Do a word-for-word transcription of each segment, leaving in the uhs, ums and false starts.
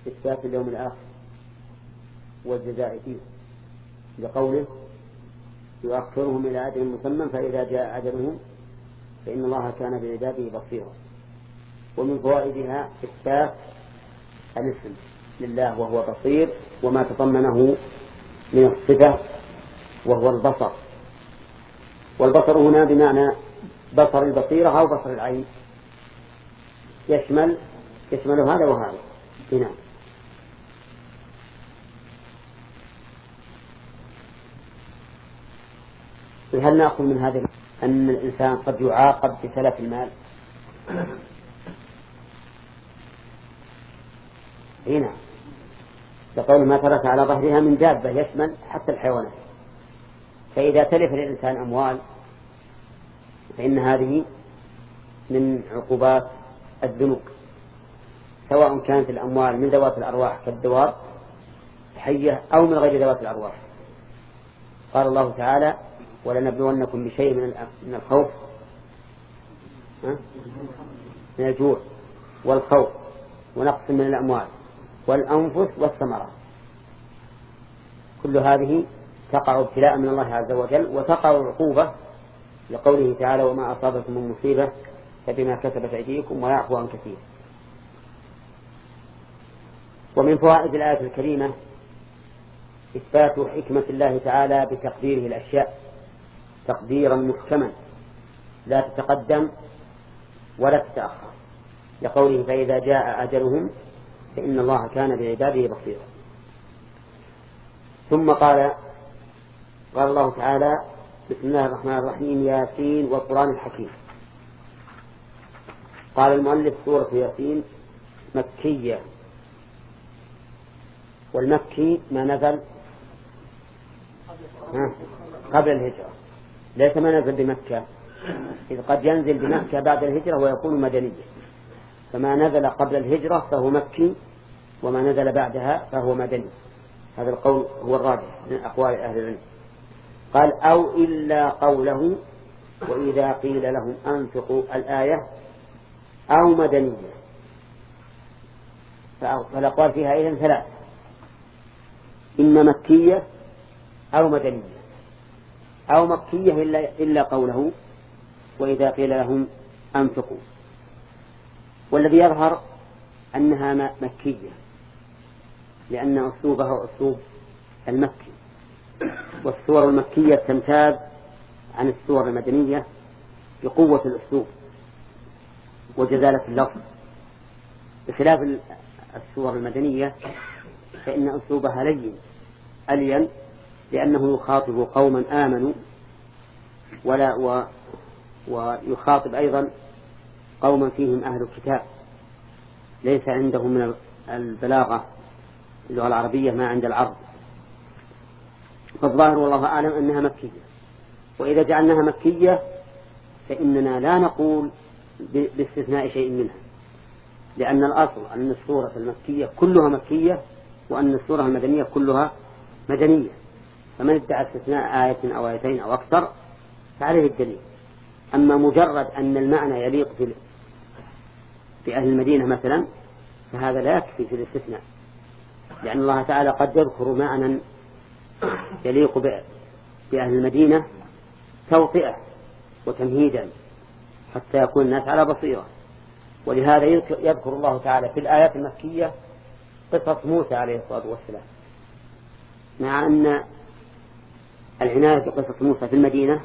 إثبات اليوم الآخر والجزاء فيه، لقوله يؤخرهم إلى أجل مسمى فإذا جاء أجلهم فإن الله كان بعباده بصيرا. ومن فوائدها إثبات الاسم لله وهو بصير وما تضمنه من الصفة وهو البصر. والبصر هنا بمعنى بصر البصيرة أو بصر العين، يشمل يشمل هذا وهذا. هنا هل نأخذ من هذا أن الإنسان قد يعاقب بتلف المال؟ هنا يقول ما ترك على ظهرها من دابة، يشمل حتى الحيوانات. فإذا تلف الإنسان أموال فإن هذه من عقوبات الذنوب، سواء كانت الأموال من ذوات الأرواح كالدواب حية أو من غير ذوات الأرواح. قال الله تعالى ولنبلونكم بشيء من الخوف من الجوع والخوف ونقص من الأموال والأنفس والثمرات. كل هذه تقع ابتلاء من الله عز وجل، وتقع عقوبة لقوله تعالى وما أصابكم من مصيبة فبما كسبت أيديكم ويعفو عن كثير. ومن فوائد الآية الكريمة إثبات حكمة الله تعالى بتقديره الأشياء تقديرا محكما لا تتقدم ولا تتأخر، لقوله فإذا جاء أجلهم فإن الله كان بعباده بصيرا. ثم قال قال الله تعالى بسم الله الرحمن الرحيم ياسين والقرآن الحكيم. قال المؤلف سورة ياسين مكية، والمكي ما نزل قبل الهجرة، ليس ما نزل بمكة، إذ قد ينزل بمكة بعد الهجرة ويكون مدنيا، فما نزل قبل الهجرة فهو مكي وما نزل بعدها فهو مدني. هذا القول هو الراجح من أقوال أهل العلم. قال أو إلا قوله وإذا قيل لهم أنفقوا الآية أو مدنية، فالأقوال فيها إذن ثلاث، إما مكية أو مدنية أو مكية إلا, إلا قوله وإذا قيل لهم أنفقوا. والذي يظهر أنها مكية لأن أسلوبها أسلوب المكي، والسور المكية تمتاز عن السور المدنية بقوة الأسلوب وجزالة اللفظ، بخلاف السور المدنية فإن أسلوبها لين ألين، لأنه يخاطب قوما آمنوا ولا و ويخاطب أيضا قوما فيهم أهل الكتاب ليس عندهم من البلاغة اللغة العربية ما عند العرب. فالظاهر والله أعلم أنها مكية. وإذا جعلناها مكية فإننا لا نقول باستثناء شيء منها، لأن الأصل أن السورة المكية كلها مكية وأن السورة المدنية كلها مدنية، فمن ادعى استثناء آية أو آيتين أو أكثر فعليه الدليل. أما مجرد أن المعنى يليق في أهل المدينة مثلا فهذا لا يكفي في الاستثناء، لأن الله تعالى قد يذكر معنى يليق بأهل المدينة توطئة وتمهيدا حتى يكون الناس على بصيرة. ولهذا يذكر الله تعالى في الآيات المكية قصة موسى عليه الصلاة والسلام، مع أن العناية بقصة موسى في المدينة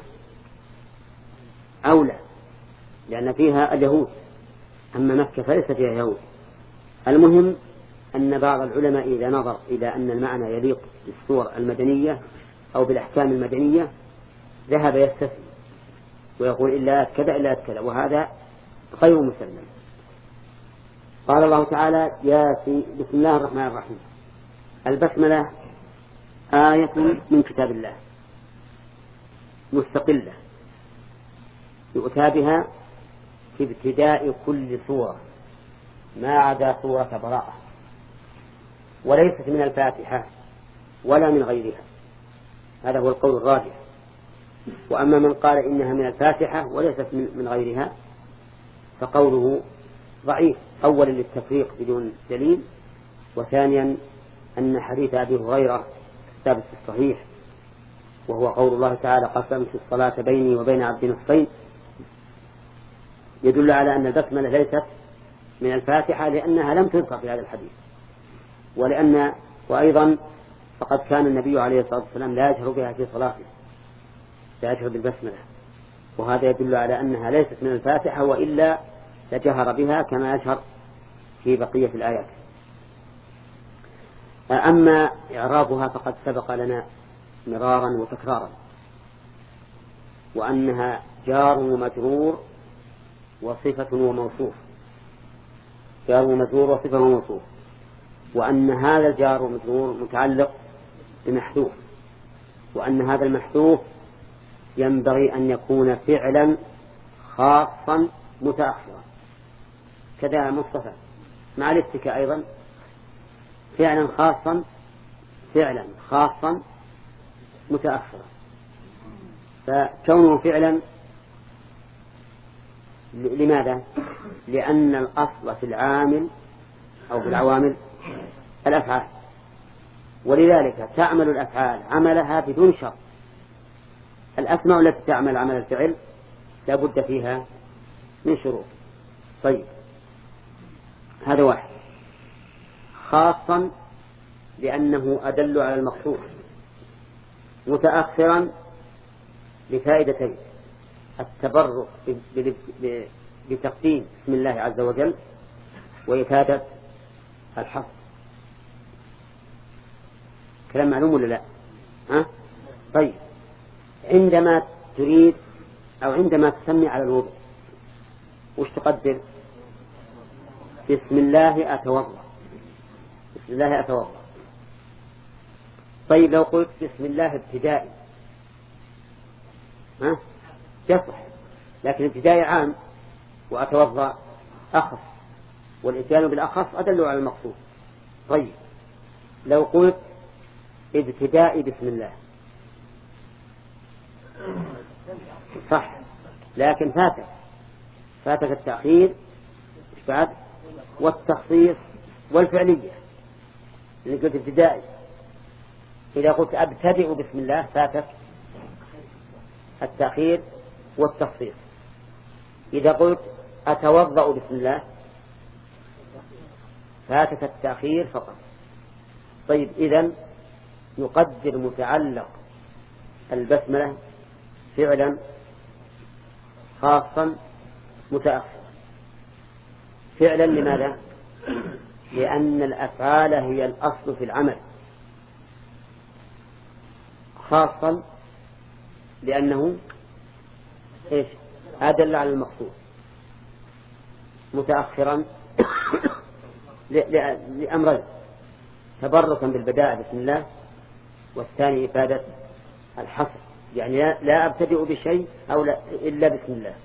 أولى لأن فيها اليهود، أما مكة فليس فيها يهود. المهم أن بعض العلماء إذا نظر إلى أن المعنى يليق بالسور المدنية أو بالأحكام المدنية ذهب يستثني ويقول إلا كذا إلا كذا، وهذا غير مسلم. قال الله تعالى ياسين بسم الله الرحمن الرحيم. البسملة آية من كتاب الله مستقلة يؤتى بها في ابتداء كل سورة ما عدا سورة براءة، وليست من الفاتحة ولا من غيرها، هذا هو القول الراجح. وأما من قال إنها من الفاتحة وليست من غيرها فقوله ضعيف، أولا للتفريق بدون دليل، وثانيا أن حديث أبي هريرة ثابت في الصحيح، وهو قول الله تعالى قسمت الصلاة بيني وبين عبدي نصفين، يدل على أن البسملة ليست من الفاتحة لأنها لم تذكر في هذا الحديث. ولأن وأيضا فقد كان النبي عليه الصلاة والسلام لا يجهر بها في صلاته، لا يجهر بالبسملة، وهذا يدل على أنها ليست من الفاتحة، وإلا لجهر بها كما يجهر في بقية الآيات. أما إعرابها فقد سبق لنا مرارا وتكرارا، وأنها جار ومجرور وصفة وموصوف، جار ومجرور وصفة وموصوف، وأن هذا الجار والمجرور متعلق بمحذوف، وأن هذا المحذوف ينبغي أن يكون فعلا خاصا متأخرا، كذا مصطفى مع الاتكاء أيضا فعلا خاصا فعلا خاصا متأخرا. فكونه فعلا لماذا؟ لأن الأصل في العامل أو في العوامل الأفعال، ولذلك تعمل الأفعال عملها بدون شرط. الأسماء التي تعمل عمل الفعل لا بد فيها من شروط. طيب هذا واحد. خاصا لأنه أدل على المقصود، متأخرا لفائدتين: التبرك بتقديم اسم الله عز وجل، وإفادة الحصر. كلام معلوم ولا لا؟ ها؟ طيب عندما تريد أو عندما تسمي على الوضوء وش تقدر؟ بسم الله أتوضأ، بسم الله أتوضأ. طيب لو قلت بسم الله ابتدائي ها؟ يصح، لكن ابتدائي عام وأتوضأ أخص، والإتيان بالأخص أدل على المقصود. طيب لو قلت ابتدائي بسم الله صح، لكن فاتك فاتك التأخير بعد والتخصيص والفعلية، اللي قلت ابتدائي. إذا قلت أبتدئ بسم الله فاتك التأخير والتخصيص. إذا قلت أتوضأ بسم الله فاتك التأخير فقط. طيب إذن يقدر متعلق البسملة فعلا خاصا متأخر. فعلا لماذا؟ لأن الأفعال هي الأصل في العمل. خاصا لأنه إيش؟ أدل على المقصود. متأخرا لأمرين: تبركا بالبداء بسم الله، والثاني إفادة الحصر، يعني لا أبتدئ بشيء أو لا إلا بسم الله.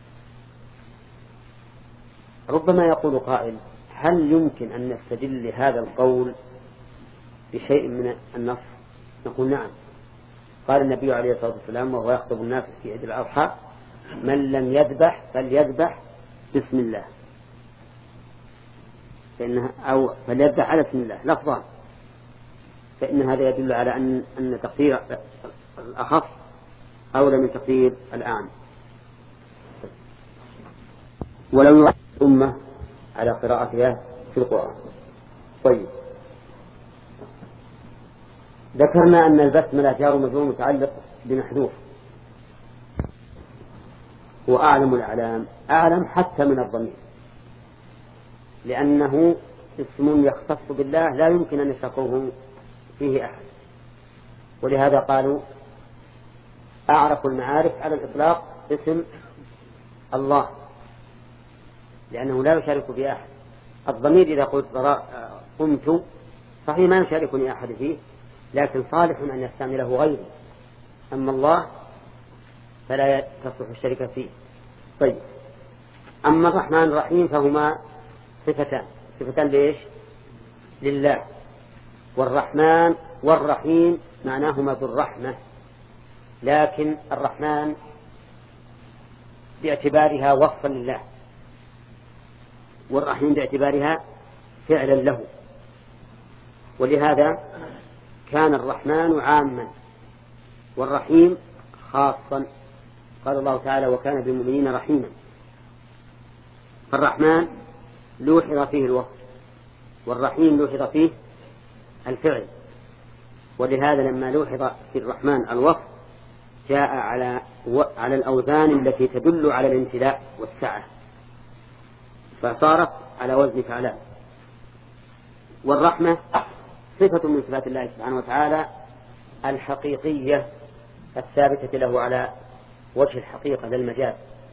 ربما يقول قائل: هل يمكن أن نستدل لهذا القول بشيء من النص؟ نقول نعم. قال النبي عليه الصلاة والسلام وهو يخطب الناس في عيد الأضحى: من لم يذبح فليذبح بسم الله، فإنها أو فليذبح على بسم الله لفظا، فإن هذا يدل على أن أن تقدير الأخف أولى من تقدير الأعم. ولو يؤثر الأمة على قراءتها في القرآن. طيب ذكرنا أن البسملة جار مجرور متعلق بمحذوف، هو أعلم الأعلام، أعلم حتى من الضمير، لأنه اسم يختص بالله لا يمكن أن يشركه فيه أحد. ولهذا قالوا أعرف المعارف على الإطلاق اسم الله، لأنه لا يشارك فيه أحد. الضمير إذا قلت قمت صحيح ما يشاركني أحد فيه، لكن صالح أن يستعمله غيره. أما الله فلا تصلح الشركة فيه. طيب أما الرحمن الرحيم فهما صفتان، صفتان ليش؟ لله. والرحمن والرحيم معناهما ذو الرحمة، لكن الرحمن باعتبارها وصفا لله، والرحيم باعتبارها فعلا له. ولهذا كان الرحمن عاما والرحيم خاصا. قال الله تعالى وكان بالمؤمنين رحيما. فالرحمن لوحظ فيه الوصف والرحيم لوحظ فيه الفعل، ولهذا لما لوحظ في الرحمن الوصف جاء على على الأوزان التي تدل على الامتلاء والسعة فصارت على وزن فعلان. والرحمة صفة من صفات الله سبحانه وتعالى الحقيقية الثابتة له على وجه الحقيقة للمجاز،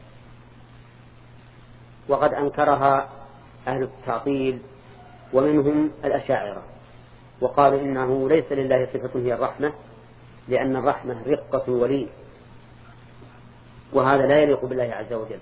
وقد أنكرها أهل التعطيل ومنهم الأشاعرة وقالوا إنه ليس لله صفة هي الرحمة، لأن الرحمة رقة ولي، وهذا لا يليق بالله عز وجل.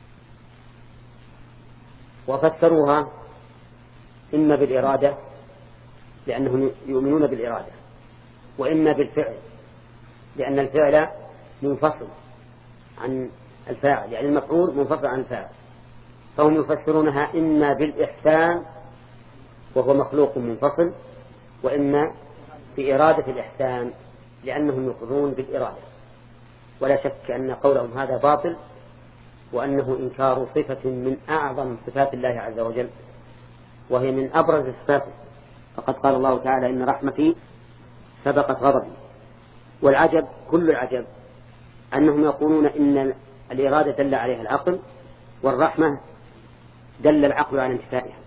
وفسروها إما بالإرادة لأنهم يؤمنون بالإرادة، وإما بالفعل لأن الفعل منفصل عن الفاعل، يعني المفعول منفصل عن الفاعل، فهم يفسرونها إما بالإحسان وهو مخلوق منفصل، وإما بإرادة الإحسان لأنهم يقرون بالإرادة. ولا شك أن قولهم هذا باطل، وأنه إنكار صفة من أعظم صفات الله عز وجل، وهي من أبرز صفاته. فقد قال الله تعالى إن رحمتي سبقت غضبي. والعجب كل العجب أنهم يقولون إن الإرادة دل عليها العقل، والرحمة دل العقل على انتفائها.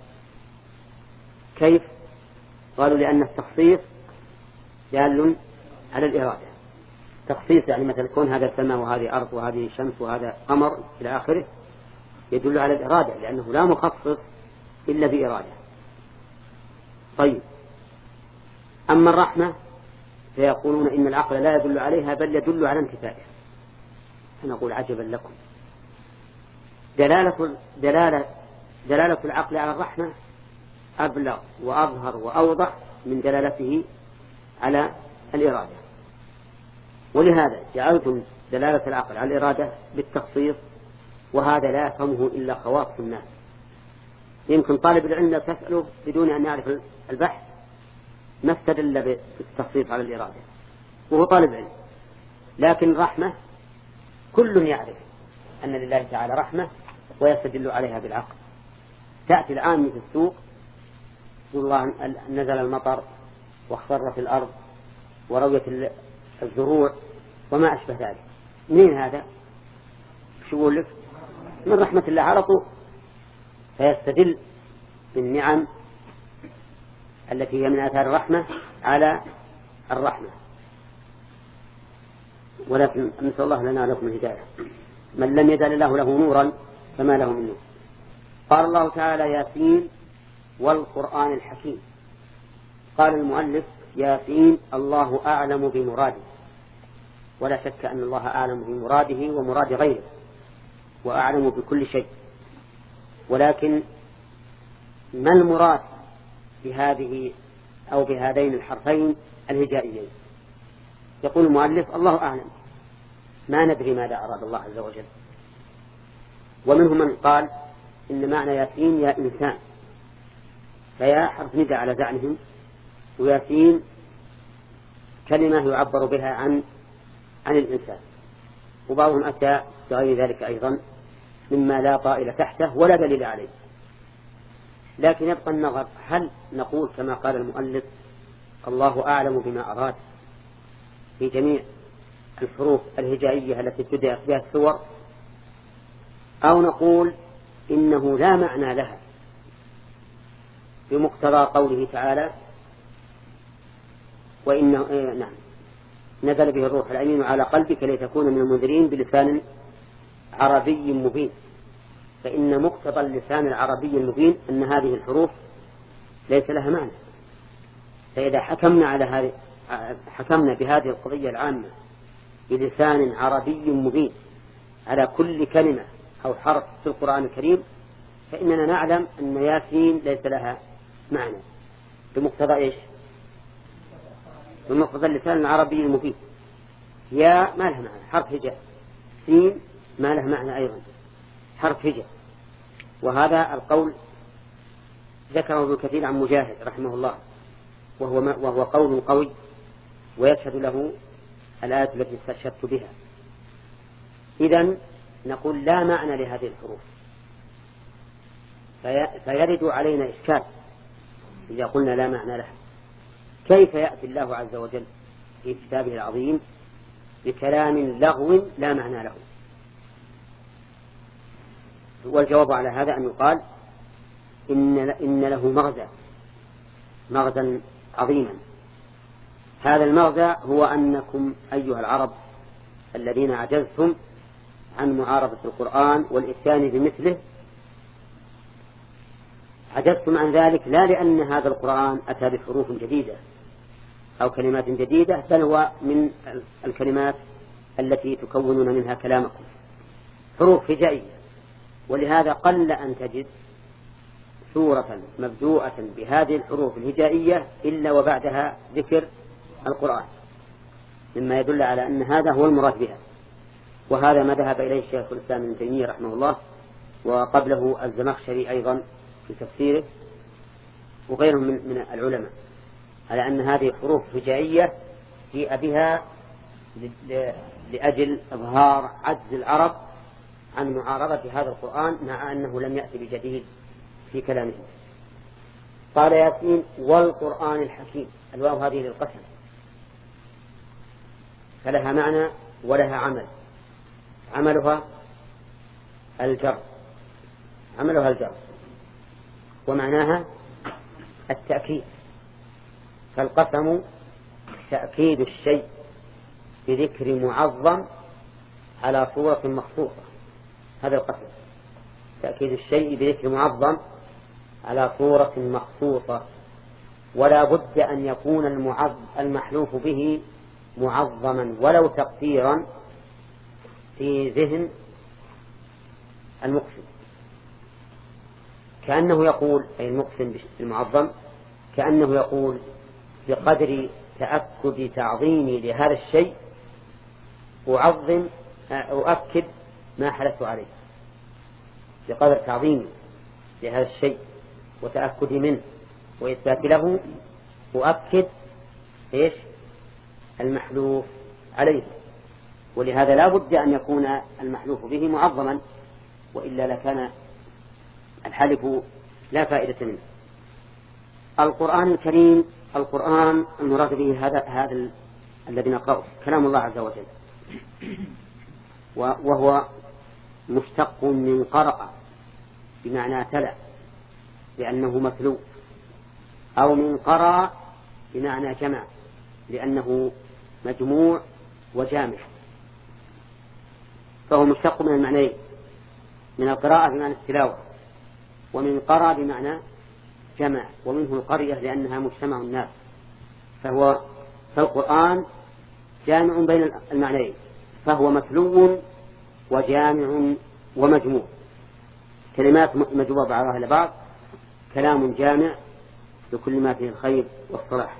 كيف؟ قالوا لأن التخصيص دال على الإرادة. تخصيص يعني مثل كون هذا سماء وهذه أرض وهذه شمس وهذا قمر إلى آخره يدل على الإرادة، لأنه لا مخصص إلا بإرادة. طيب، أما الرحمة فيقولون إن العقل لا يدل عليها بل يدل على انتفائها. فنقول عجبا لكم، دلالة, دلالة, دلالة العقل على الرحمة أبلغ وأظهر وأوضح من دلالته على الإرادة. ولهذا جعلتم دلالة العقل على الإرادة بالتخصيص، وهذا لا يفهمه إلا خواص الناس. يمكن طالب العلم تسأله بدون أن يعرف البحث ما استدل بالتخصيص على الإرادة وهو طالب علم، لكن رحمة كل يعرف أن لله تعالى رحمة ويستدل عليها بالعقل. تأتي العامة في السوق والله نزل المطر واخضرت الأرض ورويت الزروع وما أشبه ذلك، منين هذا؟ شو يقول لك؟ من رحمة الله على طول. فيستدل بالنعم التي هي من آثار الرحمة على الرحمة. ولكن نسأل الله لنا لكم الهداية. من لم يجعل الله له نورا فما له من نور. قال الله تعالى ياسين والقرآن الحكيم. قال المؤلف ياسين الله أعلم بمراده، ولا شك أن الله أعلم بمراده ومراد غيره وأعلم بكل شيء، ولكن ما المراد بهذه أو بهذين الحرفين الهجائيين؟ يقول المؤلف الله أعلم، ما ندري ماذا أراد الله عز وجل. ومنهم من قال إن معنى ياسين يا إنسان، فيا حرف ندى على زعمهم، وياسين كلمة يعبر بها عن عن الإنسان. وبعضهم أتى بغير ذلك أيضا مما لا طائل تحته ولا دليل عليه. لكن يبقى النظر، هل نقول كما قال المؤلف الله أعلم بما أراد في جميع الحروف الهجائية التي ابتدأت بها السور، أو نقول إنه لا معنى لها بمقتضى قوله تعالى وإنه إيه نعم نزل به الروح الأمين على قلبك لتكون من المنذرين بلسان عربي مبين. فإن مقتضى اللسان العربي المبين أن هذه الحروف ليس لها معنى. فإذا حكمنا على هذه حكمنا بهذه القضية العامة بلسان عربي مبين على كل كلمة أو حرف في القرآن الكريم، فإننا نعلم أن ياسين ليس لها معنى بمقتضى إيش؟ بمقتضى اللسان العربي المبين. يا ما لها معنى حرف هجاء، سين ما لها معنى أيضا حرف هجاء. وهذا القول ذكره ابن كثير عن مجاهد رحمه الله، وهو, وهو قول قوي ويشهد له الآية التي استشهدت بها. إذن نقول لا معنى لهذه الحروف، في فيرد علينا إشكال إذا قلنا لا معنى لها. كيف يأتي الله عز وجل في كتابه العظيم بكلام لغو لا معنى له؟ والجواب على هذا أن يقال إن, إن له مغزى مغزى عظيما. هذا المغزى هو أنكم أيها العرب الذين عجزتم عن معارضة القرآن والإتيان بمثله، عجزتم عن ذلك لا لأن هذا القرآن أتى بحروف جديدة أو كلمات جديدة، بل هو من الكلمات التي تكونون منها كلامكم، حروف هجائية. ولهذا قل أن تجد سورة مبدوءة بهذه الحروف الهجائية إلا وبعدها ذكر القرآن، مما يدل على أن هذا هو المراد بها. وهذا ما ذهب إليه الشيخ الإسلام ابن تيمية رحمه الله، وقبله الزمخشري أيضا في تفسيره، وغيرهم من, من العلماء، على أن هذه حروف هجائية جيء بها لأجل إظهار عجز العرب عن معارضة هذا القرآن، مع أنه لم يأتي بجديد في كلامه. قال ياسين والقرآن الحكيم، الواو هذه للقسم، فلها معنى ولها عمل. عملها الجر عملها الجر ومعناها التأكيد، فالقسم تأكيد الشيء بذكر معظم على صورة مخصوصة. هذا القسم تأكيد الشيء بذكر معظم على صورة مخصوصة، ولا بد أن يكون المحلوف به معظما ولو تقديرا في ذهن المقسم، كأنه يقول، أي المقسم بالمعظم، كأنه يقول بقدر تأكد تعظيمي لهذا الشيء أعظم أؤكد ما حلفت عليه، بقدر تعظيمي لهذا الشيء وتأكدي منه وإثبات له أؤكد إيش المحلوف عليه. ولهذا لا بد أن يكون المحلوف به معظما، وإلا لكان الحلف لا فائدة منه. القرآن الكريم، القرآن المراد به هذا هذا الذي نقرأه كلام الله عز وجل، وهو مشتق من قرأ بمعنى تلا لأنه متلو، أو من قرأ بمعنى جمع لأنه مجموع وجامع، فهو مشتق من المعنيين، من القراءة بمعنى التلاوة، ومن قرأ بمعنى جمع، ومنه القرية لأنها مجتمع الناس. فهو فالقرآن جامع بين المعنيين، فهو متلو وجامع ومجموع، كلمات مجموعة بعضها لبعض، كلام جامع لكل ما فيه الخير والصلاح.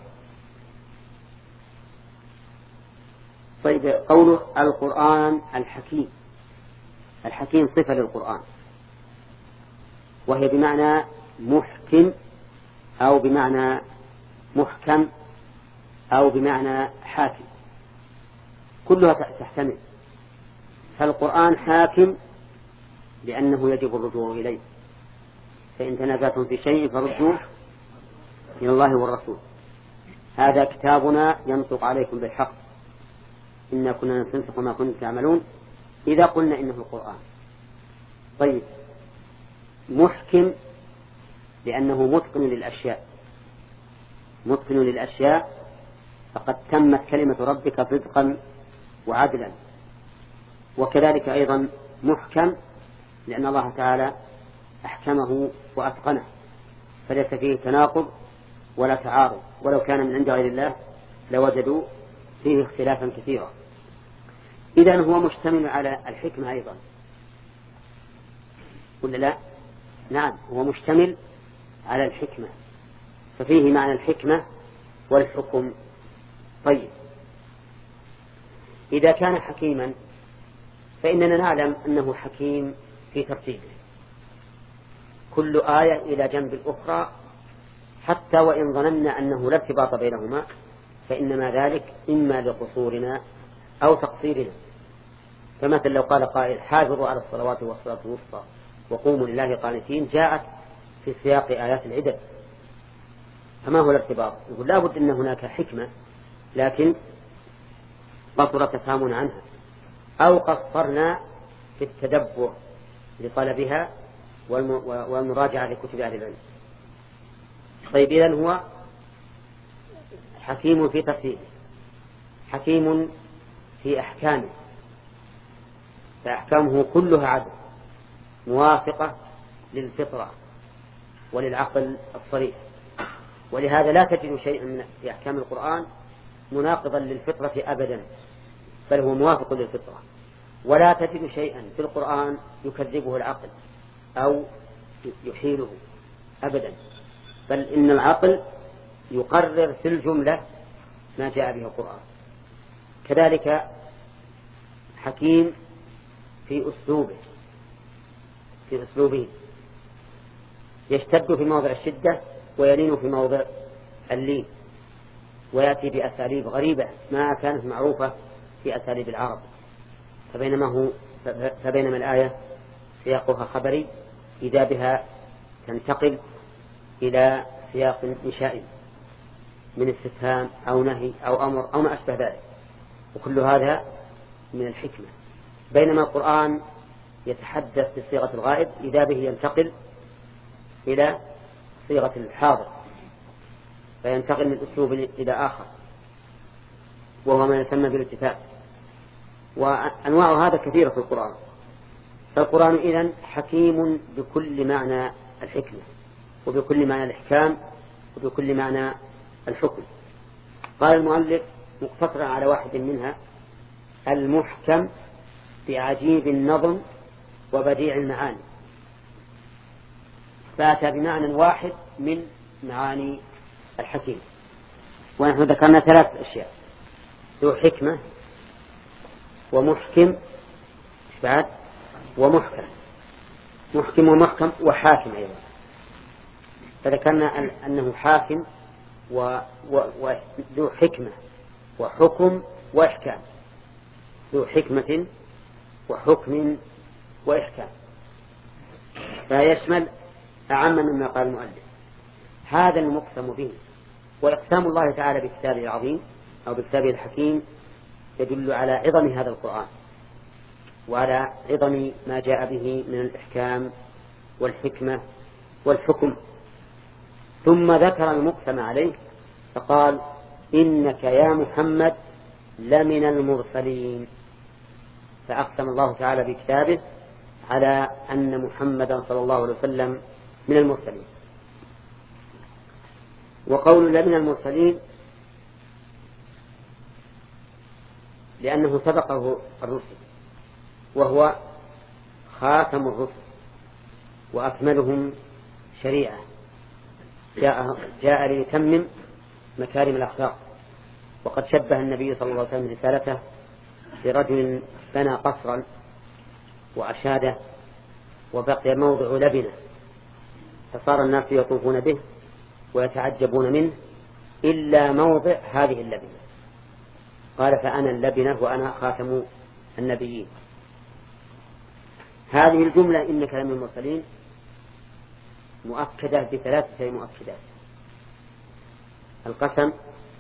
طيب، قوله القرآن الحكيم، الحكيم صفة للقرآن، وهي بمعنى محكم أو بمعنى محكم أو بمعنى حاكم، كلها تحتمل. فالقرآن حاكم لأنه يجب الرجوع إليه، فإن تنازعتم في شيء فردوه إلى الله والرسول، هذا كتابنا ينطق عليكم بالحق إنا كنا نستنسخ ما كنتم تعملون إذا قلنا إنه القرآن. طيب، محكم لأنه متقن للأشياء، متقن للأشياء، فقد تمت كلمة ربك صدقا وعدلا. وكذلك أيضا محكم لأن الله تعالى أحكمه وأتقنه، فليس فيه تناقض ولا تعارض، ولو كان من عند غير الله لوجدوا فيه اختلافا كثيرا. إذن هو مشتمل على الحكمة أيضا، ولا لا؟ نعم، هو مشتمل على الحكمة، ففيه معنى الحكمة والحكم. طيب، إذا كان حكيما فإننا نعلم أنه حكيم في ترتيبه، كل آية إلى جنب الأخرى حتى وإن ظننا أنه لا ارتباط بينهما فإنما ذلك إما لقصورنا أو تقصيرنا. فمثلا لو قال قائل حافظوا على الصلوات والصلاة الوسطى وقوموا لله قانتين، جاءت في سياق آيات العدد، فما هو الارتباط؟ يقول لا بد أن هناك حكمة لكن قصر تفهمنا عنها، أو قصرنا في التدبر لطلبها والمراجعة لكتب أهل العلم. طيب إذن هو حكيم في تفسيره، حكيم في أحكامه، فأحكامه كلها عدل موافقة للفطرة وللعقل الصريح، ولهذا لا تجد شيئا من في أحكام القرآن مناقضا للفطرة أبدا، بل هو موافق للفطرة. ولا تجد شيئا في القرآن يكذبه العقل أو يحيله أبدا، بل إن العقل يقرر في الجملة ما جاء به القرآن. كذلك حكيم في أسلوبه في أسلوبه يشتد في موضع الشدة ويلين في موضع اللين، ويأتي بأساليب غريبة ما كانت معروفة في أساليب العرب. فبينما, هو فبينما الآية سياقها خبري إذا بها تنتقل إلى سياق إنشائي من استفهام أو نهي أو أمر أو ما أشبه ذلك، وكل هذا من الحكمة. بينما القرآن يتحدث بصيغة الغائب إذا به ينتقل إلى صيغة الحاضر، فينتقل من أسلوب إلى آخر، وهو ما يسمى بالالتفات. وأنواع هذا كثيرة في القرآن. فالقرآن إذن حكيم بكل معنى الحكمة وبكل معنى الإحكام وبكل معنى الحكم. قال المؤلف مقتصرا على واحد منها: المحكم بعجيب النظم وبديع المعاني. فأتى بمعنى واحد من معاني الحكيم. ونحن ذكرنا ثلاث أشياء: ذو حكمة ومحكم بعد ومحكم محكم ومحكم وحاكم أيضا. فذكرنا أنه حاكم وذو حكمة وحكم وإحكام، ذو حكمة وحكم وإحكام، فيشمل أعم مما قال المؤلف. هذا المقسم به، وإقسام الله تعالى بكتابه العظيم أو بكتابه الحكيم يدل على عظم هذا القرآن وعلى عظم ما جاء به من الإحكام والحكمة والحكم. ثم ذكر المقسم عليه فقال: إنك يا محمد لمن المرسلين. فأقسم الله تعالى بكتابه على أن محمدا صلى الله عليه وسلم من المرسلين. وقول لمن المرسلين لأنه سبقه الرسل، وهو خاتم الرسل وأكملهم شريعة، جاء, جاء ليتمم مكارم الأخلاق. وقد شبه النبي صلى الله عليه وسلم رسالته برجل بنى قصرا وأشاده وبقي موضع لبنة، فصار الناس يطوفون به ويتعجبون منه إلا موضع هذه اللبنة. قال: فأنا اللبنة وأنا خاتم النبيين. هذه الجملة إنك لمن المرسلين مؤكدة بثلاثة مؤكدات: القسم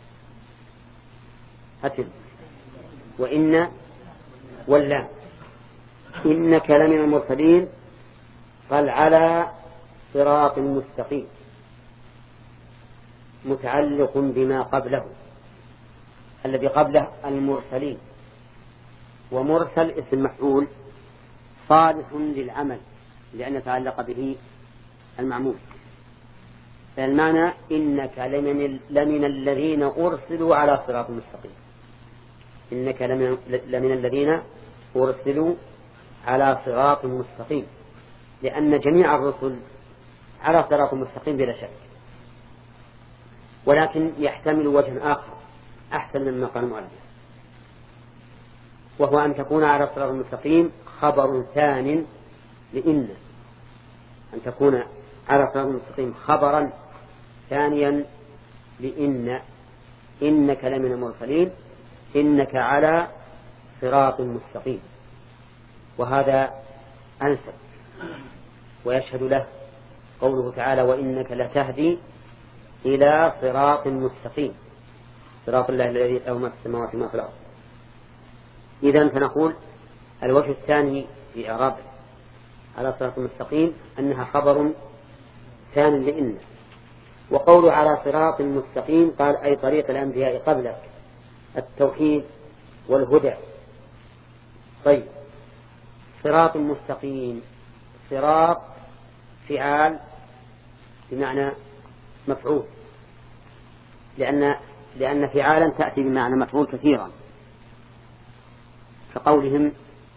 هتل وإن واللام. إنك لمن المرسلين قال على صراط مستقيم متعلق بما قبله، الذي قبله المرسلين، ومرسل اسم مفعول صالح للعمل لأن يتعلق به المعمول. فالمعنى إنك لمن, لمن الذين أرسلوا على صراط مستقيم، إنك لمن, لمن الذين أرسلوا على صراط مستقيم، لأن جميع الرسل على صراط مستقيم بلا شك، ولكن يحتمل وجه آخر أحسن مما قال المؤلف، وهو أن تكون على صراط مستقيم خبر ثان لإن، أن تكون على صراط مستقيم خبرا ثانيا لإن إنك لمن المرسلين إنك على صراط مستقيم، وهذا أنسب ويشهد له قوله تعالى وإنك لتهدي إلى صراط مستقيم، صراط الله الذي له ما في السماوات وما في الأرض. إذن فنقول الوجه الثاني في إعراب على صراط مستقيم أنها خبر ثاني لإن. وقول على صراط مستقيم قال أي طريق الأنبياء قبلك التوحيد والهدى. طيب صراط مستقيم، صراط فعال بمعنى مفعول، لأن لأن فعالا تأتي بمعنى مفعول كثيرا، كقولهم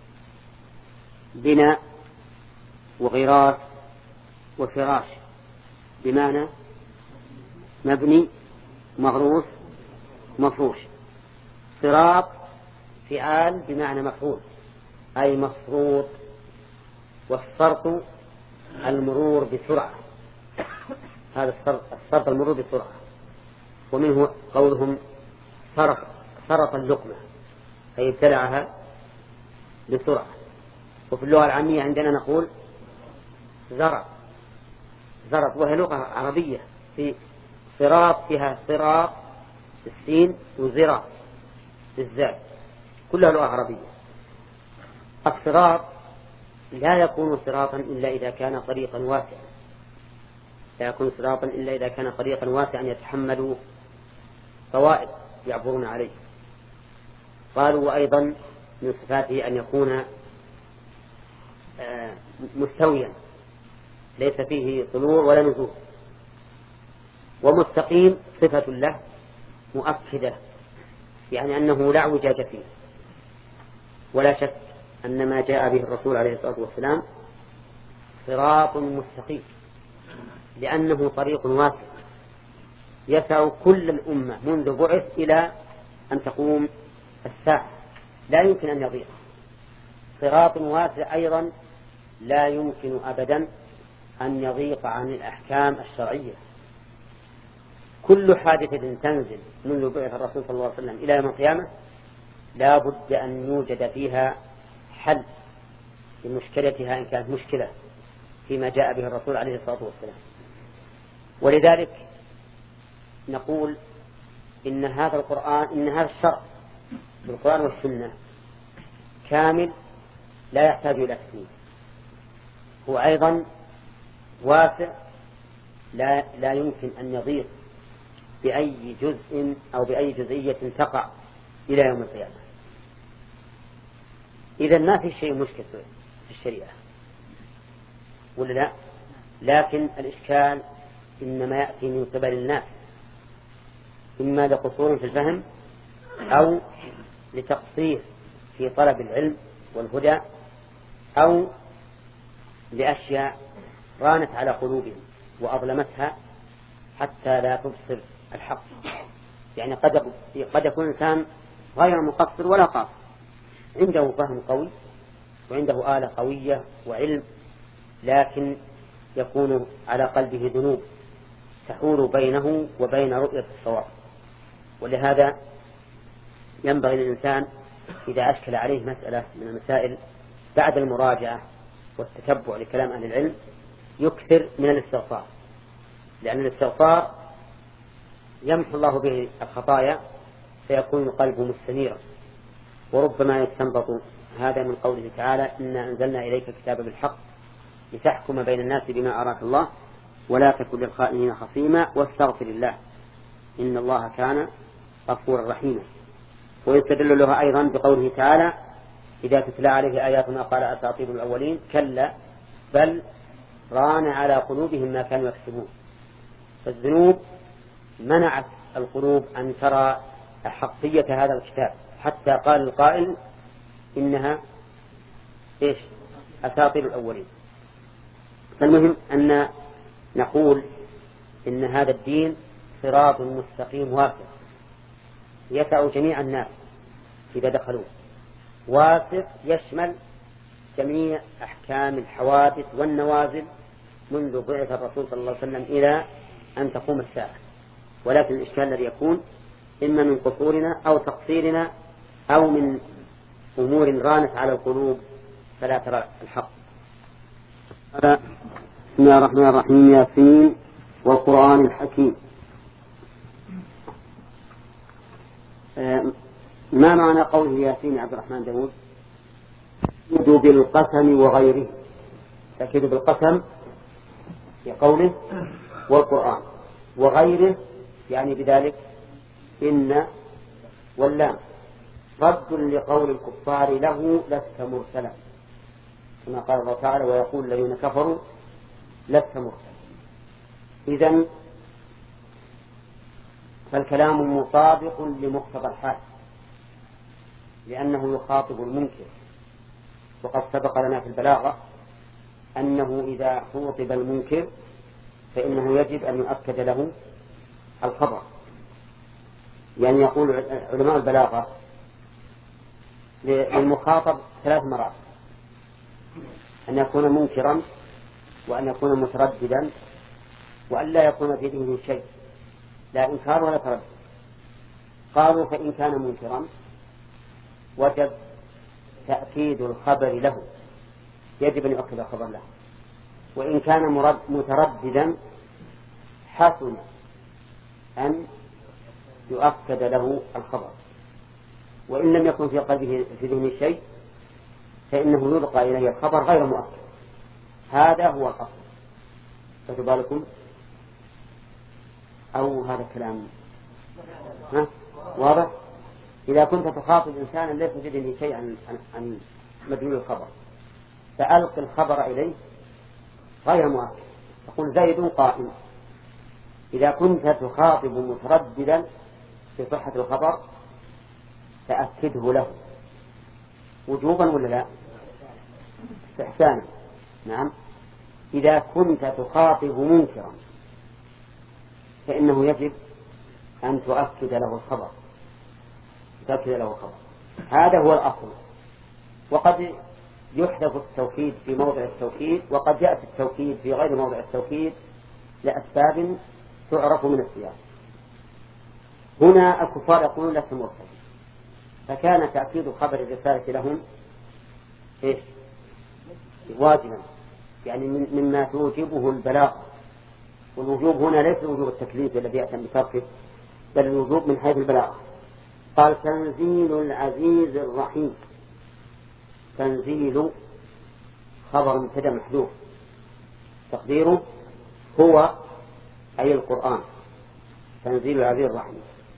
بناء وغراس وفراش بمعنى مبني مغروس مفروش. صراط فعال بمعنى مفعول أي مصروط، والصرط المرور بسرعة، هذا الصرط, الصرط المرور بسرعة. ومنه قولهم صرف صرف اللقمة أي ابتلعها بسرعة. وفي اللغة العامية عندنا نقول زرع زرط، وهي لغة عربية في صراط فيها صراط السين وزراط الزاء، كلها لغة عربية. الصراط لا يكون صراطا إلا إذا كان طريقا واسعا، لا يكون صراطا إلا إذا كان طريقا واسعا يتحمل طوائف يعبرون عليه. قالوا وأيضا من صفاته أن يكون مستويا ليس فيه طلوع ولا نزول. ومستقيم صفة له مؤكدة، يعني أنه لا اعوجاج فيه. ولا شك أن ما جاء به الرسول عليه الصلاة والسلام صراط مستقيم، لأنه طريق واسع يسع كل الأمة منذ بعث إلى أن تقوم الساعة، لا يمكن أن يضيق. صراط واسع أيضا لا يمكن أبدا أن يضيق عن الأحكام الشرعية. كل حادثة تنزل منذ بعث الرسول صلى الله عليه وسلم إلى يوم القيامة لا بد أن يوجد فيها حل لمشكلتها إن كانت مشكلة فيما جاء به الرسول عليه الصلاة والسلام. ولذلك نقول إن هذا القرآن إن هذا الشرع بالقرآن والسنة كامل لا يحتاج إلى تكميل. هو أيضا واسع لا, لا يمكن أن يضيق بأي جزء أو بأي جزئية تقع إلى يوم القيامة. إذا ما في شيء مشكل في الشريعة ولا لا؟ لكن الإشكال إنما يأتي من قبل الناس، إما لقصور في الفهم أو لتقصير في طلب العلم والهدى أو لأشياء رانت على قلوبهم وأظلمتها حتى لا تبصر الحق. يعني قد قد يكون إنسان غير مقصر ولا قاصر، عنده فهم قوي وعنده آلة قوية وعلم، لكن يكون على قلبه ذنوب تحول بينه وبين رؤية الصواب. ولهذا ينبغي للإنسان إذا أشكل عليه مسألة من المسائل بعد المراجعة والتتبع لكلام أهل العلم يكثر من الاستغفار، لأن الاستغفار يمحو الله به الخطايا فيكون القلب مستنيرا. وربما يستنبط هذا من قوله تعالى إنا أنزلنا إليك الكتاب بالحق لتحكم بين الناس بما أراك الله ولا تكن للخائنين خصيما واستغفر الله إن الله كان غفورا رحيما. ويستدل له أيضا بقوله تعالى إذا تتلى عليه آياتنا قال أساطير الأولين كلا بل ران على قلوبهم ما كانوا يكسبون. فالذنوب منعت القلوب أن ترى حقية هذا الكتاب حتى قال القائل إنها إيش أساطير الأولين. فالمهم أن نقول إن هذا الدين صراط مستقيم واسع يسع جميع الناس إذا دخلوا، واسع يشمل جميع أحكام الحوادث والنوازل منذ بعث الرسول صلى الله عليه وسلم إلى أن تقوم الساعة، ولكن الإشكال الذي يكون إما من قصورنا أو تقصيرنا أو من أمور رانت على القلوب فلا ترى الحق. بسم الله الرحمن الرحيم. ياسين والقرآن الحكيم. ما معنى قوله ياسين عبد الرحمن داود؟ تأكيد بالقسم وغيره، تأكيد بالقسم في قوله والقرآن وغيره، يعني بذلك إن واللام رد لقول الكفار له لست مرسلا، كما قال الله تعالى ويقول الذين كفروا لست مرسلا. إذن فالكلام مطابق لمقتضى الحال لأنه يخاطب المنكر، وقد سبق لنا في البلاغة أنه إذا خوطب المنكر فإنه يجب أن يؤكد له الخبر. يعني يقول علماء البلاغة للمخاطب ثلاث مرات: أن يكون منكرا، وأن يكون مترددا، وأن لا يكون في ذهنه شيء، لا إنكار ولا تردد. قالوا فإن كان منكرا وجب تأكيد الخبر له، يجب أن يؤكد الخبر له. وإن كان مترددا حسن أن يؤكد له الخبر. وإن لم يكن في قلبه في ذهنه شيء فإنه يلقى إليه الخبر غير مؤكد. هذا هو الأصل. فتبالكم أو هذا الكلام ها؟ واضح؟ إذا كنت تخاطب إنسانا ليس في ذهنه شيء عن, عن مدلول الخبر فألقي الخبر إليه غير مؤكد، تقول زيد قائم. إذا كنت تخاطب مترددا في صحة الخبر فأكده له وجوبا ولا لا؟ استحسانا. نعم. إذا كنت تخاطب منكرا فإنه يجب أن تؤكد له الخبر، تؤكد له الخبر. هذا هو الأصل. وقد يحذف التوكيد في موضع التوكيد، وقد يأتي التوكيد في غير موضع التوكيد لأسباب تعرف من السياق. هنا الكفار يقولون لست مرسلا، فكان تأكيد خبر الرسالة لهم إيش؟ واجبا، يعني مما توجبه البلاغ. والوجوب هنا ليس وجوب التكليف الذي يأتي بتركه، بل الوجوب من حيث البلاغ. قال تنزيل العزيز الرحيم. تنزيل خبر مبتدأ محذوف، تقديره هو أي القرآن. تنزيل العزيز الرحيم.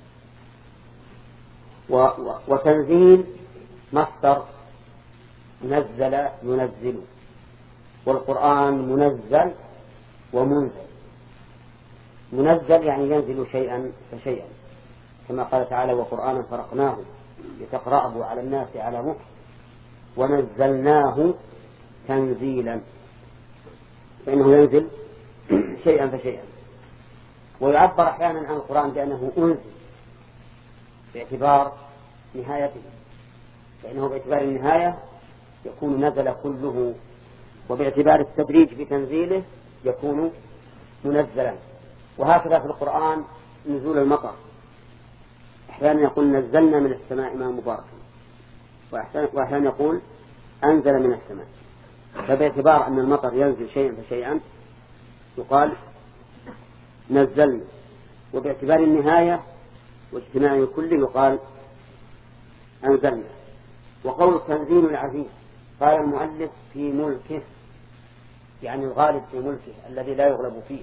و و وتنزيل مصدر نزل ينزل، والقرآن منزل ومنزل. منزل يعني ينزل شيئا فشيئا، كما قال تعالى وقرآنا فرقناه لتقرأه على الناس على مكث ونزلناه تنزيلا، فإنه ينزل شيئا فشيئا. ويعبر أحيانا عن القرآن بأنه أنزل باعتبار نهايته، فإنه باعتبار النهاية يكون نزل كله، وباعتبار التدريج بتنزيله يكون منزلا. وهكذا في القرآن نزول المطر، أحيانا يقول نزلنا من السماء ماء مباركا، وأحيانا يقول أنزل من السماء. فباعتبار أن المطر ينزل شيئا فشيئا يقال نزلنا، وباعتبار النهاية واجتماع كله يقال أنزلنا. وقول تنزيل العزيز قال المؤلف في ملكه، يعني الغالب في ملكه الذي لا يغلب فيه.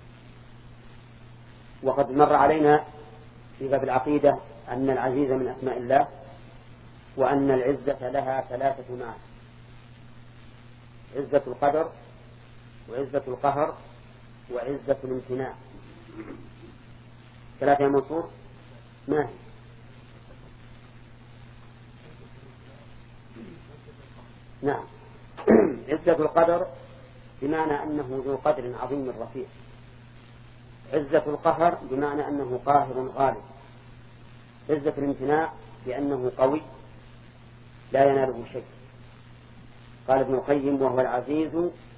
وقد مر علينا في باب العقيدة أن العزيز من أسماء الله، وأن العزة لها ثلاثة معاني: عزة القدر، وعزة القهر، وعزة الامتناع. ثلاثة يا منصور ما هي؟ نعم. عزة القدر بمعنى أنه ذو قدر عظيم رفيع. عزة القهر بمعنى أنه قاهر غالب. عزة الامتناع بأنه قوي لا يناله شيء. قال ابن القيم وهو العزيز